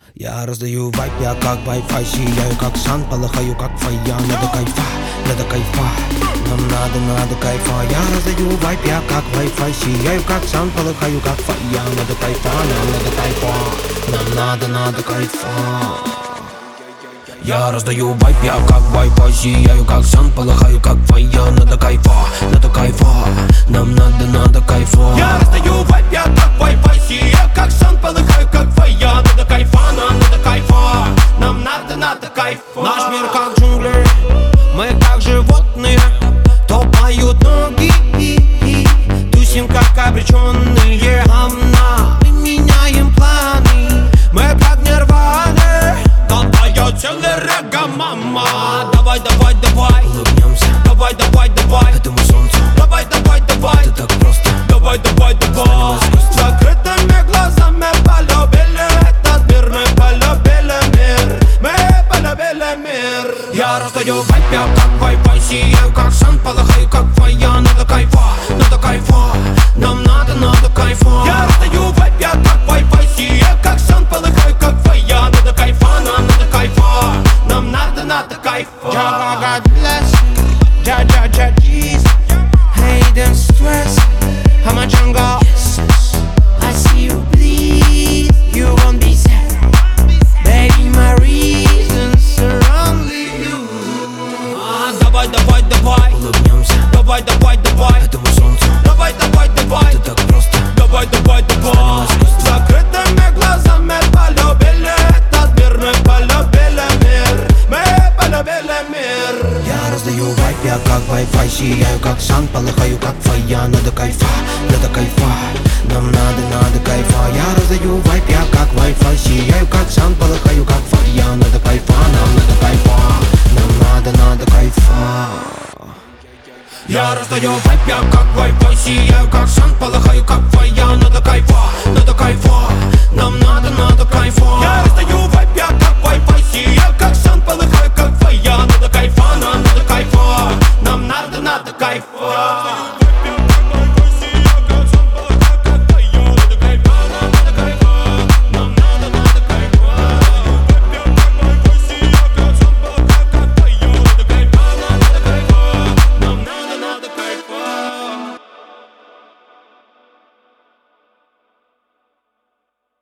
Я раздаю вайп, я как Wi-Fi, сияю как сан, полыхаю как фая. Надо кайфа, нам надо кайфа. Я раздаю вайп, я как Wi-Fi, сияю как сан, полыхаю как фая. Надо кайфа, нам надо кайфа. Я раздаю вайп, я как Wi-Fi, сияю как сан, полыхаю как фая. Надо кайфа, нам надо кайфа. Я раздаю вайп, я как Wi-Fi, сияю как сан, полыхаю как фая. Надо кайфа, нам надо кайфа. Наш мир как джунгли, мы как животные, топают ноги, тусим как обреченные. Мы меняем планы, мы как нирваны. Толкает целый рega, мама. Давай, улыбнемся, давай, этому солнцу. давай, Это так просто, давай. Закрытыми глазами полюбили этот мир, мы полюбили мир. я раздаю вайп, я как Wi-Fi, сияю как сан, полыхаю как фая. Надо кайфа, нам надо кайфа. Я раздаю вайп, я как Wi-Fi, сияю как сан, полыхаю как фая. Надо кайфа, нам надо кайфа. God bless, Jah Jesus. Hate and stress, I'm a jungle. I see you bleed, you won't be sad. Baby, my reasons are only you. Давай, Улыбнемся, давай, этому солнцу. давай. Это так просто, Давай. Закрытыми глазами полюбили этот мир, мы полюбили мир. я раздаю вайп, я как Wi-Fi, сияю как сан, полыхаю как фая. Надо кайфа, нам надо кайфа. Я раздаю вайп, я как Wi-Fi, сияю как сан, полыхаю как фая. Надо кайфа, нам надо кайфа. Я раздаю вайп, я как Wi-Fi, сияю как сан, полыхаю как фая. Надо кайфа, нам надо кайфа. Я раздаю вайп, я как Wi-Fi, сияю как сан, полыхаю как фая. Надо кайфа, нам надо кайфа.